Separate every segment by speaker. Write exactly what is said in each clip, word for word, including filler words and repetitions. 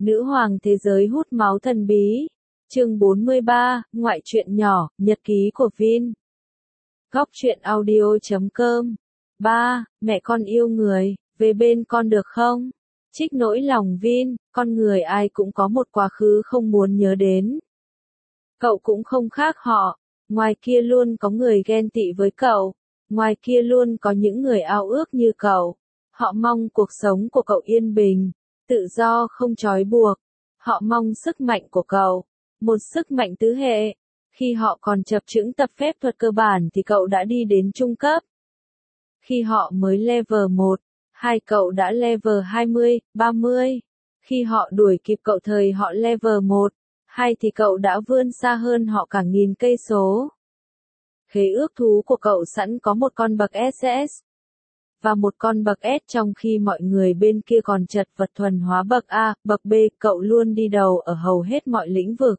Speaker 1: Nữ hoàng thế giới hút máu thần bí. Chương bốn mươi ba, ngoại truyện nhỏ, nhật ký của Vin. Góc truyện audio chấm com. ba. Mẹ con yêu người, về bên con được không? Trích nỗi lòng Vin, con người ai cũng có một quá khứ không muốn nhớ đến. Cậu cũng không khác họ, ngoài kia luôn có người ghen tị với cậu, ngoài kia luôn có những người ao ước như cậu. Họ mong cuộc sống của cậu yên bình, tự do không trói buộc. Họ mong sức mạnh của cậu, một sức mạnh tứ hệ. Khi họ còn chập chững tập phép thuật cơ bản thì cậu đã đi đến trung cấp. Khi họ mới level một, hai cậu đã level hai mươi, ba mươi. Khi họ đuổi kịp cậu thời họ level một, hai thì cậu đã vươn xa hơn họ cả nghìn cây số. Khế ước thú của cậu sẵn có một con bậc ét ét và một con bậc S, trong khi mọi người bên kia còn chật vật thuần hóa bậc A, bậc B, cậu luôn đi đầu ở hầu hết mọi lĩnh vực.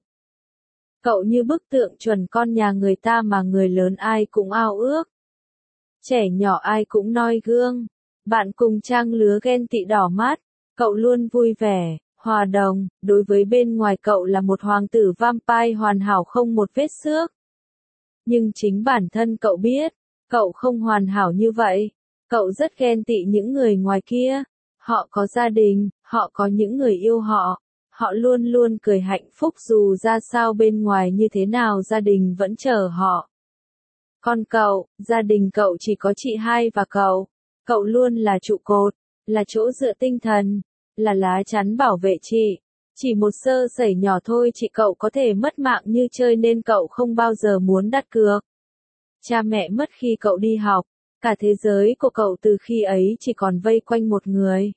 Speaker 1: Cậu như bức tượng chuẩn con nhà người ta mà người lớn ai cũng ao ước. Trẻ nhỏ ai cũng noi gương. Bạn cùng trang lứa ghen tị đỏ mắt. Cậu luôn vui vẻ, hòa đồng, đối với bên ngoài cậu là một hoàng tử vampire hoàn hảo không một vết xước. Nhưng chính bản thân cậu biết, cậu không hoàn hảo như vậy. Cậu rất ghen tị những người ngoài kia. Họ có gia đình, họ có những người yêu họ. Họ luôn luôn cười hạnh phúc dù ra sao bên ngoài như thế nào gia đình vẫn chờ họ. Còn cậu, gia đình cậu chỉ có chị hai và cậu. Cậu luôn là trụ cột, là chỗ dựa tinh thần, là lá chắn bảo vệ chị. Chỉ một sơ sẩy nhỏ thôi chị cậu có thể mất mạng như chơi nên cậu không bao giờ muốn đặt cược. Cha mẹ mất khi cậu đi học, cả thế giới của cậu từ khi ấy chỉ còn vây quanh một người.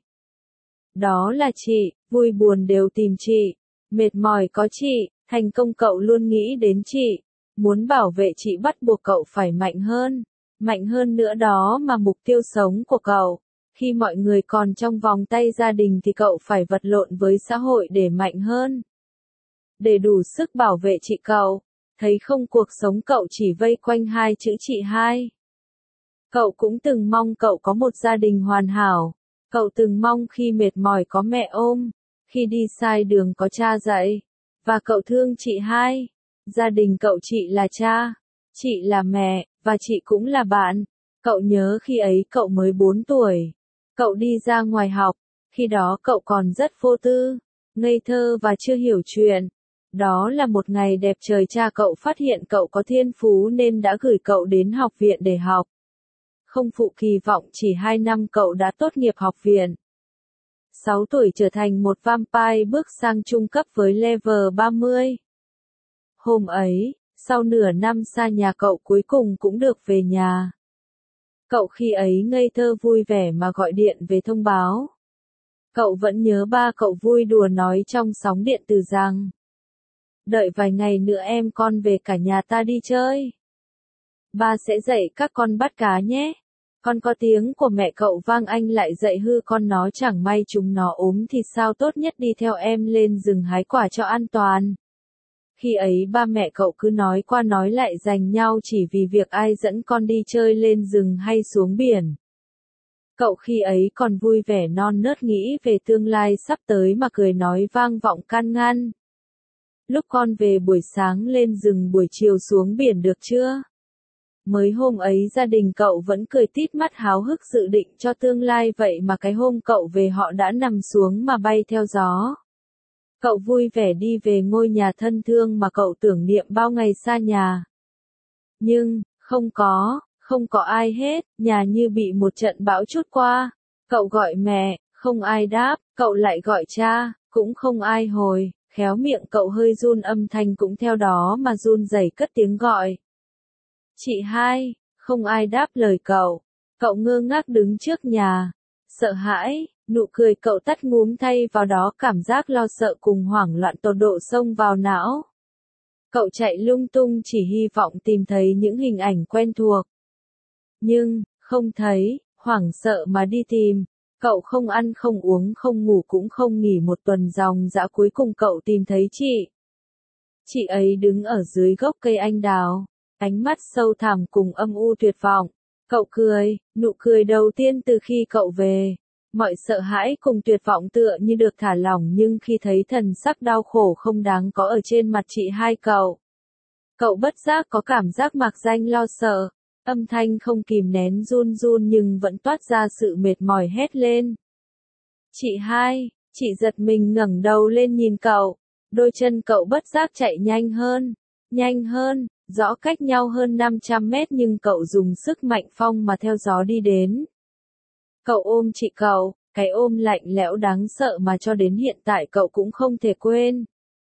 Speaker 1: Đó là chị, vui buồn đều tìm chị, mệt mỏi có chị, thành công cậu luôn nghĩ đến chị. Muốn bảo vệ chị bắt buộc cậu phải mạnh hơn, mạnh hơn nữa đó mà mục tiêu sống của cậu. Khi mọi người còn trong vòng tay gia đình thì cậu phải vật lộn với xã hội để mạnh hơn. Để đủ sức bảo vệ chị cậu, thấy không cuộc sống cậu chỉ vây quanh hai chữ chị hai. Cậu cũng từng mong cậu có một gia đình hoàn hảo. Cậu từng mong khi mệt mỏi có mẹ ôm, khi đi sai đường có cha dạy. Và cậu thương chị hai. Gia đình cậu chị là cha, chị là mẹ, và chị cũng là bạn. Cậu nhớ khi ấy cậu mới bốn tuổi. Cậu đi ra ngoài học, khi đó cậu còn rất vô tư, ngây thơ và chưa hiểu chuyện. Đó là một ngày đẹp trời cha cậu phát hiện cậu có thiên phú nên đã gửi cậu đến học viện để học. Không phụ kỳ vọng chỉ hai năm cậu đã tốt nghiệp học viện. sáu tuổi trở thành một vampire bước sang trung cấp với level ba mươi. Hôm ấy, sau nửa năm xa nhà cậu cuối cùng cũng được về nhà. Cậu khi ấy ngây thơ vui vẻ mà gọi điện về thông báo. Cậu vẫn nhớ ba cậu vui đùa nói trong sóng điện từ rằng: đợi vài ngày nữa em con về cả nhà ta đi chơi. Ba sẽ dạy các con bắt cá nhé. Con có tiếng của mẹ cậu vang anh lại dạy hư con nó chẳng may chúng nó ốm thì sao tốt nhất đi theo em lên rừng hái quả cho an toàn. Khi ấy ba mẹ cậu cứ nói qua nói lại giành nhau chỉ vì việc ai dẫn con đi chơi lên rừng hay xuống biển. Cậu khi ấy còn vui vẻ non nớt nghĩ về tương lai sắp tới mà cười nói vang vọng can ngăn. Lúc con về buổi sáng lên rừng buổi chiều xuống biển được chưa? Mới hôm ấy gia đình cậu vẫn cười tít mắt háo hức dự định cho tương lai vậy mà cái hôm cậu về họ đã nằm xuống mà bay theo gió. Cậu vui vẻ đi về ngôi nhà thân thương mà cậu tưởng niệm bao ngày xa nhà. Nhưng, không có, không có ai hết, nhà như bị một trận bão trút qua. Cậu gọi mẹ, không ai đáp, cậu lại gọi cha, cũng không ai hồi, khéo miệng cậu hơi run âm thanh cũng theo đó mà run rẩy cất tiếng gọi. Chị hai, không ai đáp lời cậu. Cậu ngơ ngác đứng trước nhà, sợ hãi. Nụ cười cậu tắt ngúm thay vào đó cảm giác lo sợ cùng hoảng loạn tột độ xông vào não. Cậu chạy lung tung chỉ hy vọng tìm thấy những hình ảnh quen thuộc. Nhưng, không thấy, hoảng sợ mà đi tìm. Cậu không ăn không uống không ngủ cũng không nghỉ một tuần ròng rã cuối cùng cậu tìm thấy chị. Chị ấy đứng ở dưới gốc cây anh đào, ánh mắt sâu thẳm cùng âm u tuyệt vọng. Cậu cười, nụ cười đầu tiên từ khi cậu về. Mọi sợ hãi cùng tuyệt vọng tựa như được thả lỏng nhưng khi thấy thần sắc đau khổ không đáng có ở trên mặt chị hai cậu. Cậu bất giác có cảm giác mạc danh lo sợ, âm thanh không kìm nén run run nhưng vẫn toát ra sự mệt mỏi hét lên. Chị hai, chị giật mình ngẩng đầu lên nhìn cậu, đôi chân cậu bất giác chạy nhanh hơn, nhanh hơn, rõ cách nhau hơn năm trăm mét nhưng cậu dùng sức mạnh phong mà theo gió đi đến. Cậu ôm chị cậu, cái ôm lạnh lẽo đáng sợ mà cho đến hiện tại cậu cũng không thể quên.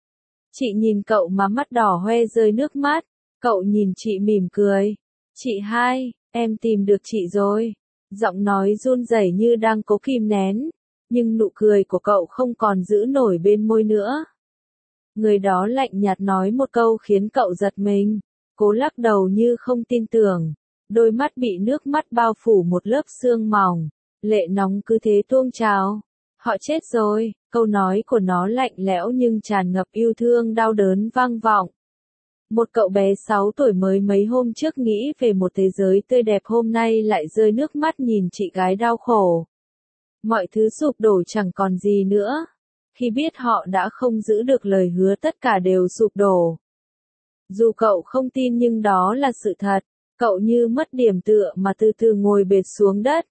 Speaker 1: Chị nhìn cậu mà mắt đỏ hoe rơi nước mắt, cậu nhìn chị mỉm cười. Chị hai, em tìm được chị rồi. Giọng nói run rẩy như đang cố kìm nén, nhưng nụ cười của cậu không còn giữ nổi bên môi nữa. Người đó lạnh nhạt nói một câu khiến cậu giật mình, cố lắc đầu như không tin tưởng. Đôi mắt bị nước mắt bao phủ một lớp sương mỏng, lệ nóng cứ thế tuôn trào. Họ chết rồi, câu nói của nó lạnh lẽo nhưng tràn ngập yêu thương đau đớn vang vọng. Một cậu bé sáu tuổi mới mấy hôm trước nghĩ về một thế giới tươi đẹp hôm nay lại rơi nước mắt nhìn chị gái đau khổ. Mọi thứ sụp đổ chẳng còn gì nữa. Khi biết họ đã không giữ được lời hứa tất cả đều sụp đổ. Dù cậu không tin nhưng đó là sự thật, cậu như mất điểm tựa mà từ từ ngồi bệt xuống đất.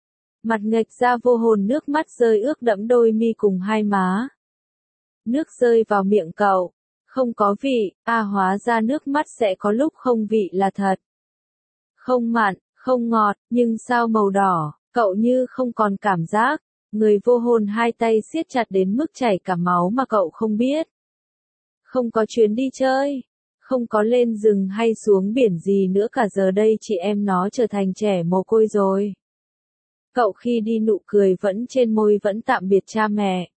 Speaker 1: Mặt nghệch ra vô hồn nước mắt rơi ướt đẫm đôi mi cùng hai má. Nước rơi vào miệng cậu, không có vị, à hóa ra nước mắt sẽ có lúc không vị là thật. Không mặn, không ngọt, nhưng sao màu đỏ, cậu như không còn cảm giác. Người vô hồn hai tay siết chặt đến mức chảy cả máu mà cậu không biết. Không có chuyến đi chơi, không có lên rừng hay xuống biển gì nữa cả, giờ đây chị em nó trở thành trẻ mồ côi rồi. Cậu khi đi nụ cười vẫn trên môi vẫn tạm biệt cha mẹ.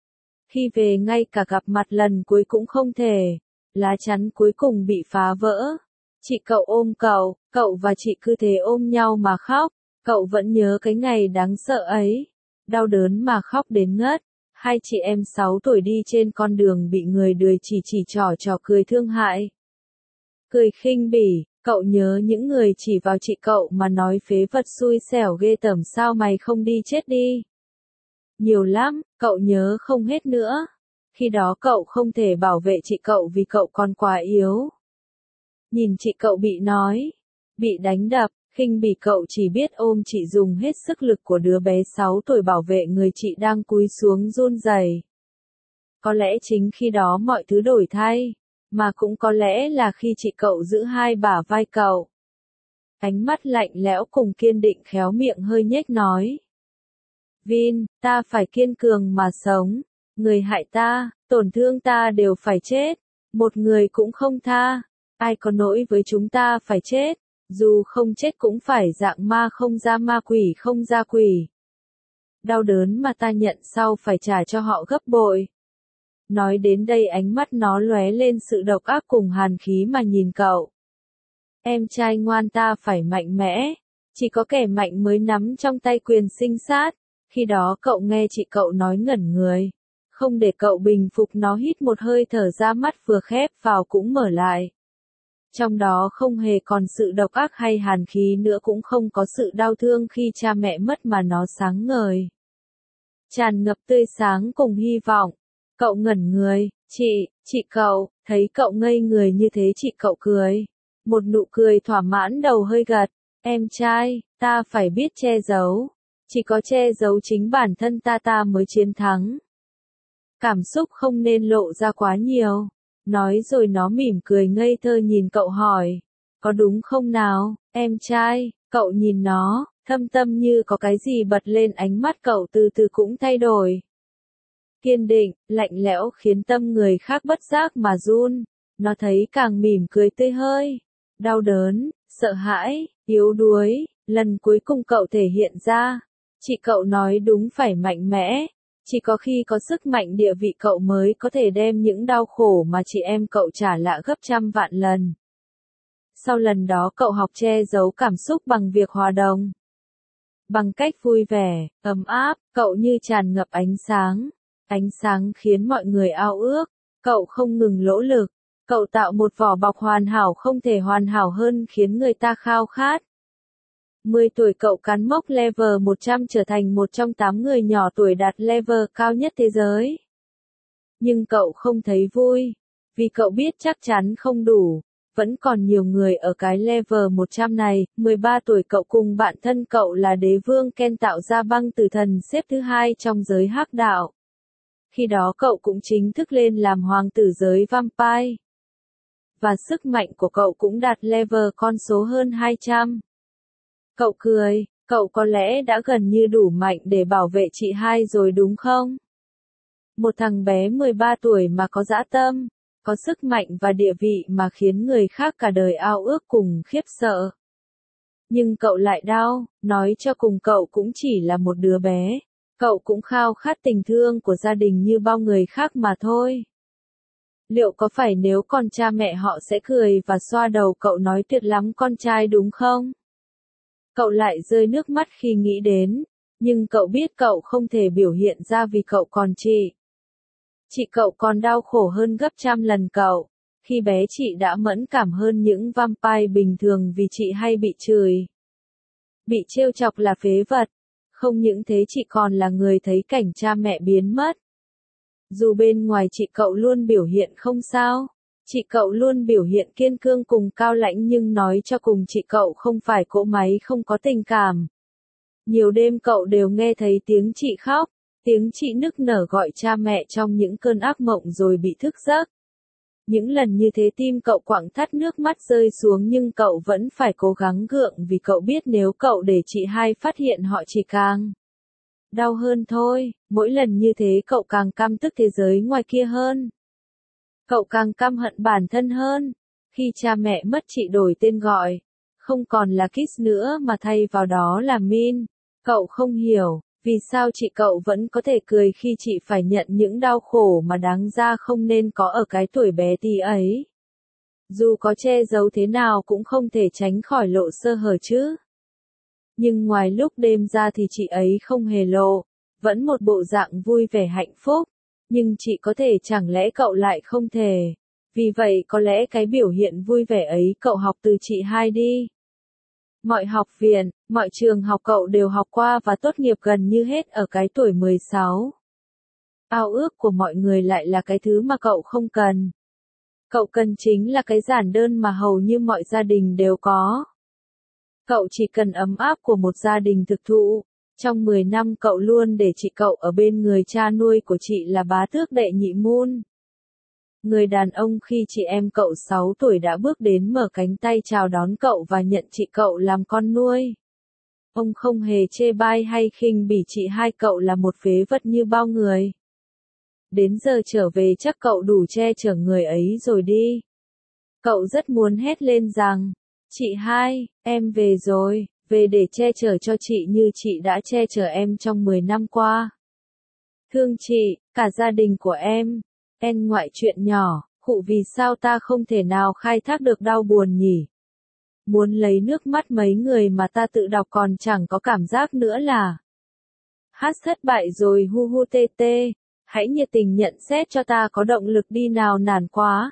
Speaker 1: Khi về ngay cả gặp mặt lần cuối cũng không thể, lá chắn cuối cùng bị phá vỡ. Chị cậu ôm cậu, cậu và chị cứ thế ôm nhau mà khóc, cậu vẫn nhớ cái ngày đáng sợ ấy. Đau đớn mà khóc đến ngất, hai chị em sáu tuổi đi trên con đường bị người đười chỉ chỉ trỏ trò cười thương hại. Cười khinh bỉ, cậu nhớ những người chỉ vào chị cậu mà nói phế vật xui xẻo ghê tởm sao mày không đi chết đi. Nhiều lắm, cậu nhớ không hết nữa. Khi đó cậu không thể bảo vệ chị cậu vì cậu còn quá yếu. Nhìn chị cậu bị nói, bị đánh đập, khinh bỉ cậu chỉ biết ôm chị dùng hết sức lực của đứa bé sáu tuổi bảo vệ người chị đang cúi xuống run rẩy. Có lẽ chính khi đó mọi thứ đổi thay, mà cũng có lẽ là khi chị cậu giữ hai bả vai cậu. Ánh mắt lạnh lẽo cùng kiên định khéo miệng hơi nhếch nói. Vin, ta phải kiên cường mà sống, người hại ta, tổn thương ta đều phải chết, một người cũng không tha, ai có lỗi với chúng ta phải chết. Dù không chết cũng phải dạng ma không ra ma quỷ không ra quỷ. Đau đớn mà ta nhận sau phải trả cho họ gấp bội. Nói đến đây ánh mắt nó lóe lên sự độc ác cùng hàn khí mà nhìn cậu. Em trai ngoan, ta phải mạnh mẽ. Chỉ có kẻ mạnh mới nắm trong tay quyền sinh sát. Khi đó cậu nghe chị cậu nói ngẩn người. Không để cậu bình phục nó hít một hơi thở ra, mắt vừa khép vào cũng mở lại. Trong đó không hề còn sự độc ác hay hàn khí nữa, cũng không có sự đau thương khi cha mẹ mất mà nó sáng ngời. Tràn ngập tươi sáng cùng hy vọng. Cậu ngẩn người, chị, chị cậu, thấy cậu ngây người như thế chị cậu cười. Một nụ cười thỏa mãn đầu hơi gật. Em trai, ta phải biết che giấu. Chỉ có che giấu chính bản thân ta ta mới chiến thắng. Cảm xúc không nên lộ ra quá nhiều. Nói rồi nó mỉm cười ngây thơ nhìn cậu hỏi. Có đúng không nào, em trai? Cậu nhìn nó, thâm tâm như có cái gì bật lên, ánh mắt cậu từ từ cũng thay đổi. Kiên định, lạnh lẽo khiến tâm người khác bất giác mà run. Nó thấy càng mỉm cười tươi hơi. Đau đớn, sợ hãi, yếu đuối, lần cuối cùng cậu thể hiện ra. Chị cậu nói đúng, phải mạnh mẽ. Chỉ có khi có sức mạnh địa vị cậu mới có thể đem những đau khổ mà chị em cậu trả lại gấp trăm vạn lần. Sau lần đó cậu học che giấu cảm xúc bằng việc hòa đồng. Bằng cách vui vẻ, ấm áp, cậu như tràn ngập ánh sáng. Ánh sáng khiến mọi người ao ước. Cậu không ngừng nỗ lực. Cậu tạo một vỏ bọc hoàn hảo không thể hoàn hảo hơn khiến người ta khao khát. mười tuổi cậu cán mốc level một trăm trở thành một trong tám người nhỏ tuổi đạt level cao nhất thế giới. Nhưng cậu không thấy vui, vì cậu biết chắc chắn không đủ, vẫn còn nhiều người ở cái level một trăm này. Mười ba tuổi cậu cùng bạn thân cậu là đế vương Ken tạo ra băng tử thần xếp thứ hai trong giới hắc đạo. Khi đó cậu cũng chính thức lên làm hoàng tử giới vampire. Và sức mạnh của cậu cũng đạt level con số hơn hai trăm. Cậu cười, cậu có lẽ đã gần như đủ mạnh để bảo vệ chị hai rồi đúng không? Một thằng bé mười ba tuổi mà có dã tâm, có sức mạnh và địa vị mà khiến người khác cả đời ao ước cùng khiếp sợ. Nhưng cậu lại đau, nói cho cùng cậu cũng chỉ là một đứa bé. Cậu cũng khao khát tình thương của gia đình như bao người khác mà thôi. Liệu có phải nếu còn cha mẹ họ sẽ cười và xoa đầu cậu nói tuyệt lắm con trai đúng không? Cậu lại rơi nước mắt khi nghĩ đến, nhưng cậu biết cậu không thể biểu hiện ra vì cậu còn chị. Chị cậu còn đau khổ hơn gấp trăm lần cậu. Khi bé chị đã mẫn cảm hơn những vampire bình thường vì chị hay bị chửi. Bị trêu chọc là phế vật. Không những thế chị còn là người thấy cảnh cha mẹ biến mất. Dù bên ngoài chị cậu luôn biểu hiện không sao. Chị cậu luôn biểu hiện kiên cương cùng cao lãnh nhưng nói cho cùng chị cậu không phải cỗ máy không có tình cảm. Nhiều đêm cậu đều nghe thấy tiếng chị khóc, tiếng chị nức nở gọi cha mẹ trong những cơn ác mộng rồi bị thức giấc. Những lần như thế tim cậu quặn thắt nước mắt rơi xuống nhưng cậu vẫn phải cố gắng gượng vì cậu biết nếu cậu để chị hai phát hiện họ chỉ càng đau hơn thôi. Mỗi lần như thế cậu càng căm tức thế giới ngoài kia hơn. Cậu càng căm hận bản thân hơn. Khi cha mẹ mất chị đổi tên gọi, không còn là Kiss nữa mà thay vào đó là Min. Cậu không hiểu, vì sao chị cậu vẫn có thể cười khi chị phải nhận những đau khổ mà đáng ra không nên có ở cái tuổi bé tí ấy. Dù có che giấu thế nào cũng không thể tránh khỏi lộ sơ hở chứ. Nhưng ngoài lúc đêm ra thì chị ấy không hề lộ, vẫn một bộ dạng vui vẻ hạnh phúc. Nhưng chị có thể chẳng lẽ cậu lại không thể. Vì vậy có lẽ cái biểu hiện vui vẻ ấy cậu học từ chị hai đi. Mọi học viện, mọi trường học cậu đều học qua và tốt nghiệp gần như hết ở cái tuổi mười sáu. Ao ước của mọi người lại là cái thứ mà cậu không cần. Cậu cần chính là cái giản đơn mà hầu như mọi gia đình đều có. Cậu chỉ cần ấm áp của một gia đình thực thụ. Trong mười năm cậu luôn để chị cậu ở bên người cha nuôi của chị là bá tước đệ nhị Moon. Người đàn ông khi chị em cậu sáu tuổi đã bước đến mở cánh tay chào đón cậu và nhận chị cậu làm con nuôi. Ông không hề chê bai hay khinh bỉ chị hai cậu là một phế vật như bao người. Đến giờ trở về chắc cậu đủ che chở người ấy rồi đi. Cậu rất muốn hét lên rằng, chị hai, em về rồi, về để che chở cho chị như chị đã che chở em trong mười năm qua. Thương chị, cả gia đình của em. En ngoại chuyện nhỏ, khụ vì sao ta không thể nào khai thác được đau buồn nhỉ? Muốn lấy nước mắt mấy người mà ta tự đọc còn chẳng có cảm giác nữa là. Hát thất bại rồi hu hu tê tê, hãy nhiệt tình nhận xét cho ta có động lực đi nào nản quá.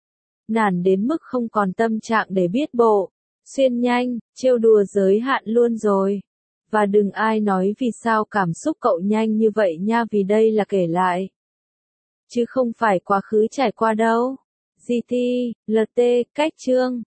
Speaker 1: Nản đến mức không còn tâm trạng để biết bộ, xuyên nhanh, trêu đùa giới hạn luôn rồi. Và đừng ai nói vì sao cảm xúc cậu nhanh như vậy nha vì đây là kể lại. Chứ không phải quá khứ trải qua đâu. giê tê, lờ tê, cách chương.